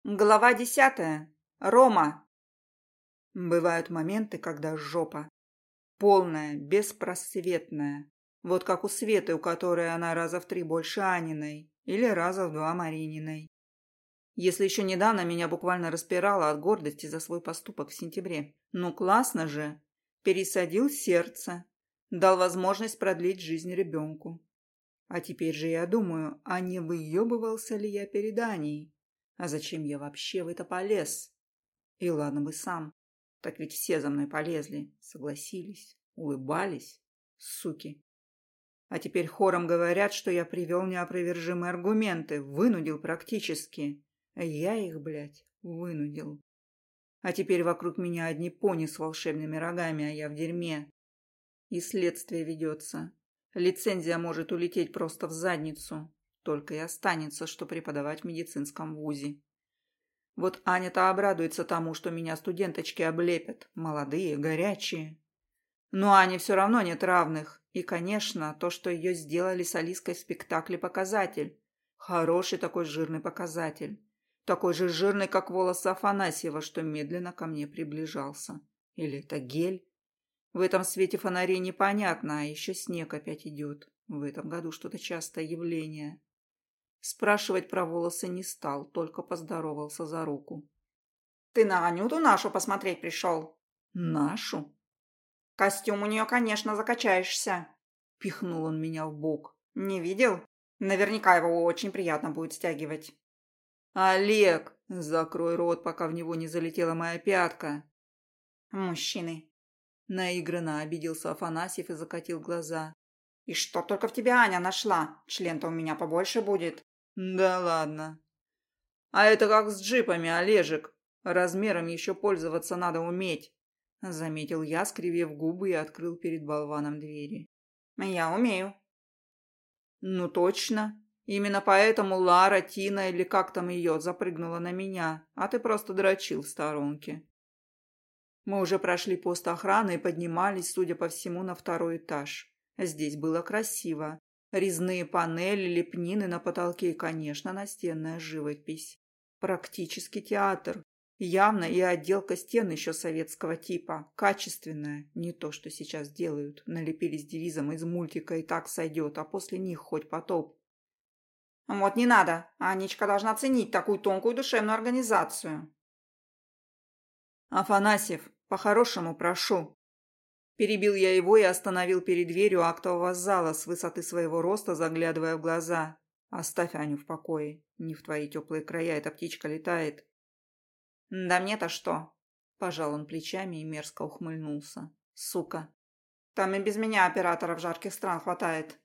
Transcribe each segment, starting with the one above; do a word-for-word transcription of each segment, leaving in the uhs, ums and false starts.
Глава десятая. Рома. Бывают моменты, когда жопа. Полная, беспросветная. Вот как у Светы, у которой она раза в три больше Аниной. Или раза в два Марининой. Если еще недавно меня буквально распирало от гордости за свой поступок в сентябре. Ну классно же. Пересадил сердце. Дал возможность продлить жизнь ребенку. А теперь же я думаю, а не выебывался ли я перед Аней? А зачем я вообще в это полез? И ладно бы сам. Так ведь все за мной полезли, согласились, улыбались, суки. А теперь хором говорят, что я привел неопровержимые аргументы, вынудил практически. А я их, блядь, вынудил. А теперь вокруг меня одни пони с волшебными рогами, а я в дерьме. И следствие ведется. Лицензия может улететь просто в задницу. Только и останется, что преподавать в медицинском вузе. Вот Аня-то обрадуется тому, что меня студенточки облепят. Молодые, горячие. Но Ане все равно нет равных. И, конечно, то, что ее сделали с Алиской в спектакле, показатель. Хороший такой жирный показатель. Такой же жирный, как волосы Афанасьева, что медленно ко мне приближался. Или это гель? В этом свете фонарей непонятно, а еще снег опять идет. В этом году что-то частое явление. Спрашивать про волосы не стал, только поздоровался за руку. «Ты на Анюту нашу посмотреть пришел?» «Нашу?» «Костюм у нее, конечно, закачаешься». Пихнул он меня в бок. «Не видел? Наверняка его очень приятно будет стягивать». «Олег, закрой рот, пока в него не залетела моя пятка». «Мужчины». Наигранно обиделся Афанасьев и закатил глаза. «И что только в тебя Аня нашла? Член-то у меня побольше будет». «Да ладно. А это как с джипами, Олежек. Размером еще пользоваться надо уметь», — заметил я, скривив губы, и открыл перед болваном двери. «Я умею». «Ну точно. Именно поэтому Лара, Тина или как там ее, запрыгнула на меня, а ты просто дрочил в сторонке». Мы уже прошли пост охраны и поднимались, судя по всему, на второй этаж. Здесь было красиво. Резные панели, лепнины на потолке и, конечно, настенная живопись. Практически театр. Явно и отделка стен еще советского типа. Качественная. Не то, что сейчас делают. Налепили с девизом из мультика «И так сойдет», а после них хоть потоп. «Вот не надо. Анечка должна ценить такую тонкую душевную организацию». «Афанасьев, по-хорошему прошу». Перебил я его и остановил перед дверью актового зала с высоты своего роста, заглядывая в глаза. «Оставь Аню в покое. Не в твои теплые края эта птичка летает». «Да мне-то что?» Пожал он плечами и мерзко ухмыльнулся. «Сука». «Там и без меня операторов жарких стран хватает».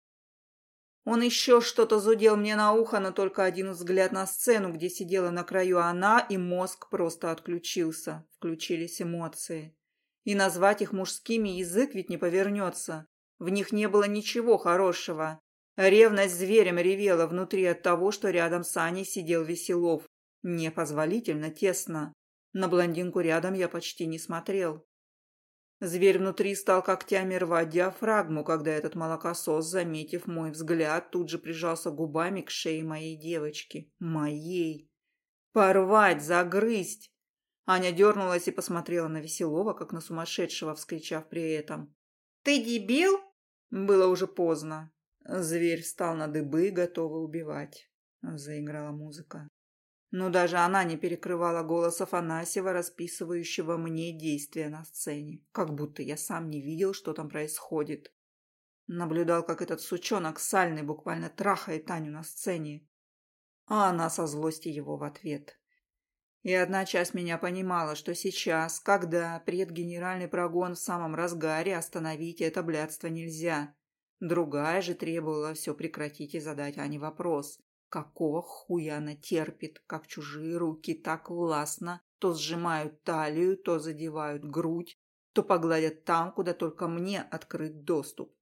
Он еще что-то зудел мне на ухо, но только один взгляд на сцену, где сидела на краю она, и мозг просто отключился. Включились эмоции. И назвать их мужскими язык ведь не повернется. В них не было ничего хорошего. Ревность зверем ревела внутри от того, что рядом с Аней сидел Веселов. Непозволительно тесно. На блондинку рядом я почти не смотрел. Зверь внутри стал когтями рвать диафрагму, когда этот молокосос, заметив мой взгляд, тут же прижался губами к шее моей девочки. Моей. Порвать, загрызть. Аня дернулась и посмотрела на Веселова, как на сумасшедшего, вскричав при этом. «Ты дебил?» Было уже поздно. Зверь встал на дыбы, готовый убивать. Заиграла музыка. Но даже она не перекрывала голос Афанасьева, расписывающего мне действия на сцене. Как будто я сам не видел, что там происходит. Наблюдал, как этот сучонок сальный буквально трахает Таню на сцене. А она со злости его в ответ. И одна часть меня понимала, что сейчас, когда предгенеральный прогон в самом разгаре, остановить это блядство нельзя. Другая же требовала все прекратить и задать Ане вопрос. Какого хуя она терпит, как чужие руки так властно то сжимают талию, то задевают грудь, то погладят там, куда только мне открыт доступ.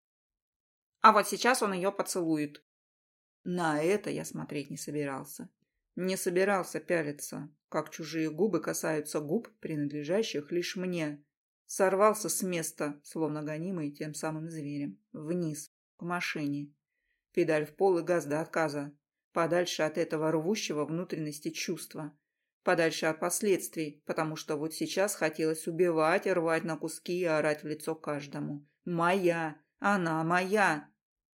А вот сейчас он ее поцелует. На это я смотреть не собирался. Не собирался пялиться, как чужие губы касаются губ, принадлежащих лишь мне. Сорвался с места, словно гонимый тем самым зверем. Вниз, к машине. Педаль в пол и газ до отказа. Подальше от этого рвущего внутренности чувства. Подальше от последствий, потому что вот сейчас хотелось убивать, рвать на куски и орать в лицо каждому. «Моя! Она моя!»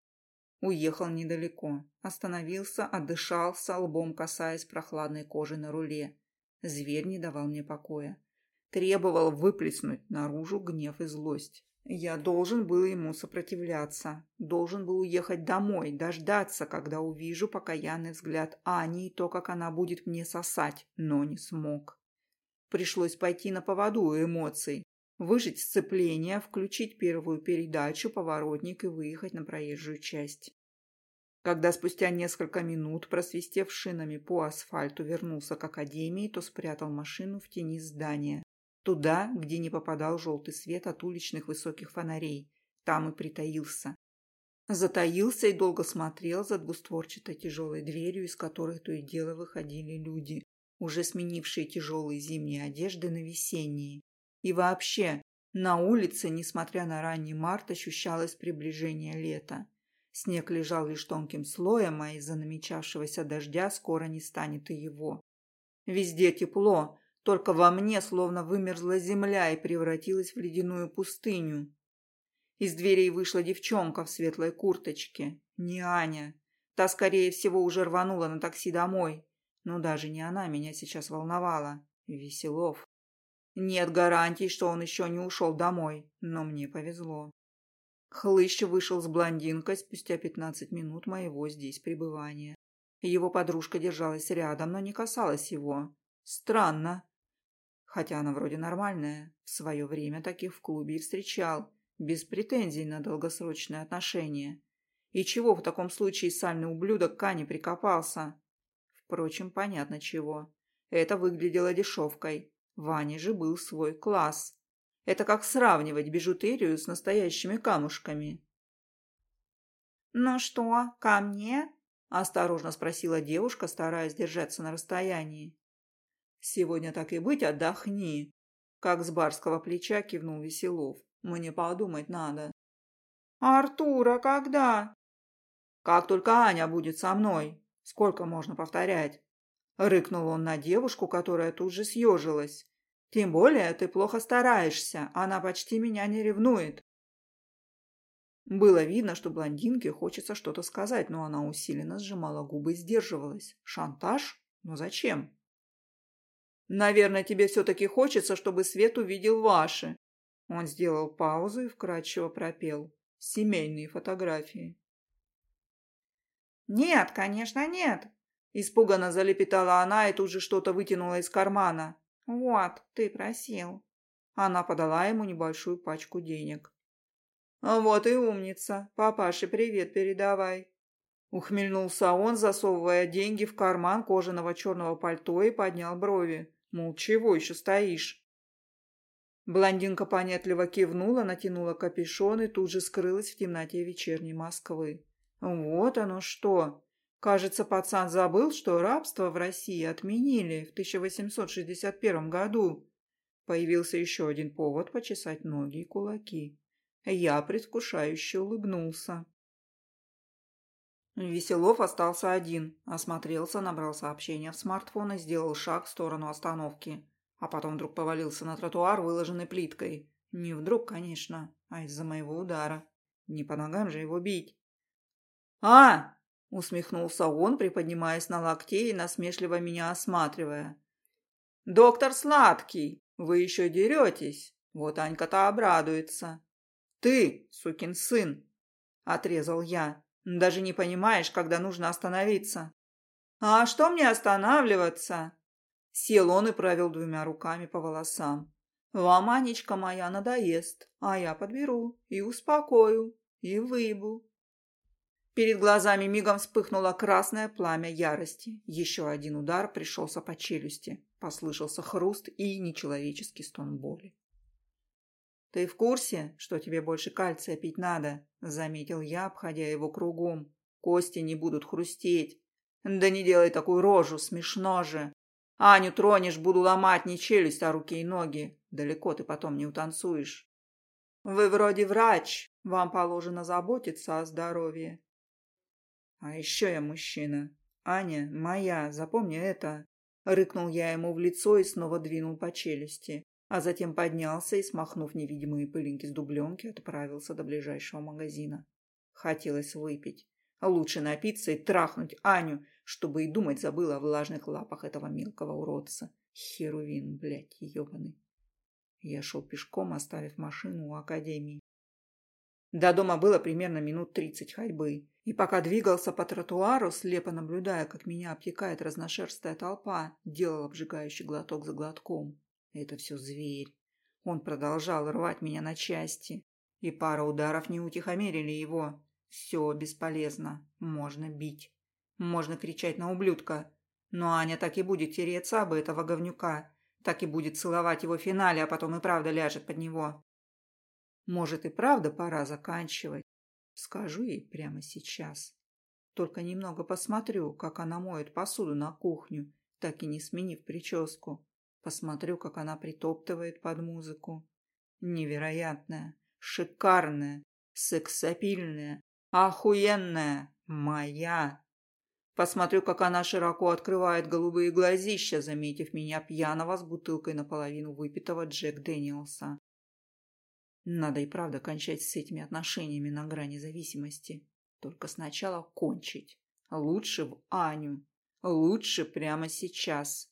Уехал недалеко. Остановился, отдышался, лбом касаясь прохладной кожи на руле. Зверь не давал мне покоя. Требовал выплеснуть наружу гнев и злость. Я должен был ему сопротивляться. Должен был уехать домой, дождаться, когда увижу покаянный взгляд Ани и то, как она будет мне сосать, но не смог. Пришлось пойти на поводу у эмоций, выжать сцепление, включить первую передачу, поворотник и выехать на проезжую часть. Когда спустя несколько минут, просвистев шинами по асфальту, вернулся к академии, то спрятал машину в тени здания. Туда, где не попадал желтый свет от уличных высоких фонарей. Там и притаился. Затаился и долго смотрел за двустворчатой тяжелой дверью, из которой то и дело выходили люди, уже сменившие тяжелые зимние одежды на весенние. И вообще, на улице, несмотря на ранний март, ощущалось приближение лета. Снег лежал лишь тонким слоем, а из-за намечавшегося дождя скоро не станет и его. Везде тепло. Только во мне словно вымерзла земля и превратилась в ледяную пустыню. Из дверей вышла девчонка в светлой курточке. Не Аня. Та, скорее всего, уже рванула на такси домой. Но даже не она меня сейчас волновала. Веселов. Нет гарантий, что он еще не ушел домой, но мне повезло. Хлыщ вышел с блондинкой спустя пятнадцать минут моего здесь пребывания. Его подружка держалась рядом, но не касалась его. Странно. Хотя она вроде нормальная. В свое время таких в клубе и встречал. Без претензий на долгосрочные отношения. И чего в таком случае сальный ублюдок к Ане прикопался? Впрочем, понятно чего. Это выглядело дешевкой. В Ане же был свой класс. Это как сравнивать бижутерию с настоящими камушками. «Ну что, ко мне?» – осторожно спросила девушка, стараясь держаться на расстоянии. «Сегодня так и быть, отдохни», – как с барского плеча кивнул Веселов. «Мне подумать надо». «А Артура когда?» «Как только Аня будет со мной. Сколько можно повторять?» Рыкнул он на девушку, которая тут же съежилась. «Тем более ты плохо стараешься, она почти меня не ревнует». Было видно, что блондинке хочется что-то сказать, но она усиленно сжимала губы и сдерживалась. Шантаж? Но зачем? «Наверное, тебе все-таки хочется, чтобы Свет увидел ваши». Он сделал паузу и вкрадчиво пропел. «Семейные фотографии». «Нет, конечно, нет!» Испуганно залепетала она и тут же что-то вытянула из кармана. «Вот, ты просил». Она подала ему небольшую пачку денег. «Вот и умница. Папаше привет передавай». Ухмыльнулся он, засовывая деньги в карман кожаного черного пальто и поднял брови. Мол, чего еще стоишь? Блондинка понятливо кивнула, натянула капюшон и тут же скрылась в темноте вечерней Москвы. Вот оно что. Кажется, пацан забыл, что рабство в России отменили в тысяча восемьсот шестьдесят первом году. Появился еще один повод почесать ноги и кулаки. Я предвкушающе улыбнулся. Веселов остался один. Осмотрелся, набрал сообщения в смартфон и сделал шаг в сторону остановки. А потом вдруг повалился на тротуар, выложенный плиткой. Не вдруг, конечно, а из-за моего удара. Не по ногам же его бить. «А!» — усмехнулся он, приподнимаясь на локте и насмешливо меня осматривая. «Доктор Сладкий, вы еще деретесь? Вот Анька-то обрадуется». «Ты, сукин сын!» — отрезал я. «Даже не понимаешь, когда нужно остановиться». «А что мне останавливаться?» Сел он и провел двумя руками по волосам. «Вам, Анечка моя, надоест, а я подберу и успокою, и выебу». Перед глазами мигом вспыхнуло красное пламя ярости. Еще один удар пришелся по челюсти. Послышался хруст и нечеловеческий стон боли. «Ты в курсе, что тебе больше кальция пить надо?» – заметил я, обходя его кругом. «Кости не будут хрустеть». «Да не делай такую рожу, смешно же. Аню тронешь, буду ломать не челюсть, а руки и ноги. Далеко ты потом не утанцуешь». «Вы вроде врач, вам положено заботиться о здоровье». «А еще я мужчина», Аня моя, запомни это. Рыкнул я ему в лицо и снова двинул по челюсти, а затем поднялся и, смахнув невидимые пылинки с дубленки, отправился до ближайшего магазина. Хотелось выпить. Лучше напиться и трахнуть Аню, чтобы и думать забыла о влажных лапах этого мелкого уродца. Херувин, блядь, ебаный. Я шел пешком, оставив машину у академии. До дома было примерно минут тридцать ходьбы. И пока двигался по тротуару, слепо наблюдая, как меня обтекает разношерстная толпа, делал обжигающий глоток за глотком. Это все зверь. Он продолжал рвать меня на части. И пара ударов не утихомирили его. Все бесполезно. Можно бить. Можно кричать на ублюдка. Но Аня так и будет тереться об этого говнюка. Так и будет целовать его в финале, а потом и правда ляжет под него. Может, и правда пора заканчивать. Скажу ей прямо сейчас. Только немного посмотрю, как она моет посуду на кухню, так и не сменив прическу. Посмотрю, как она притоптывает под музыку. Невероятная, шикарная, сексапильная, охуенная, моя. Посмотрю, как она широко открывает голубые глазища, заметив меня пьяного с бутылкой наполовину выпитого Джек Дэниелса. Надо и правда кончать с этими отношениями на грани зависимости. Только сначала кончить. Лучше в Аню. Лучше прямо сейчас.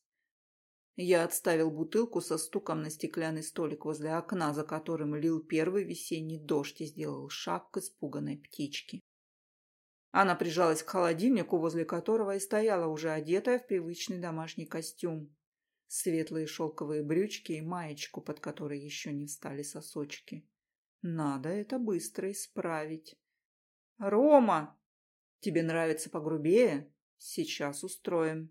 Я отставил бутылку со стуком на стеклянный столик возле окна, за которым лил первый весенний дождь, и сделал шаг к испуганной птичке. Она прижалась к холодильнику, возле которого и стояла уже одетая в привычный домашний костюм. Светлые шелковые брючки и маечку, под которой еще не встали сосочки. Надо это быстро исправить. «Рома! Тебе нравится погрубее? Сейчас устроим».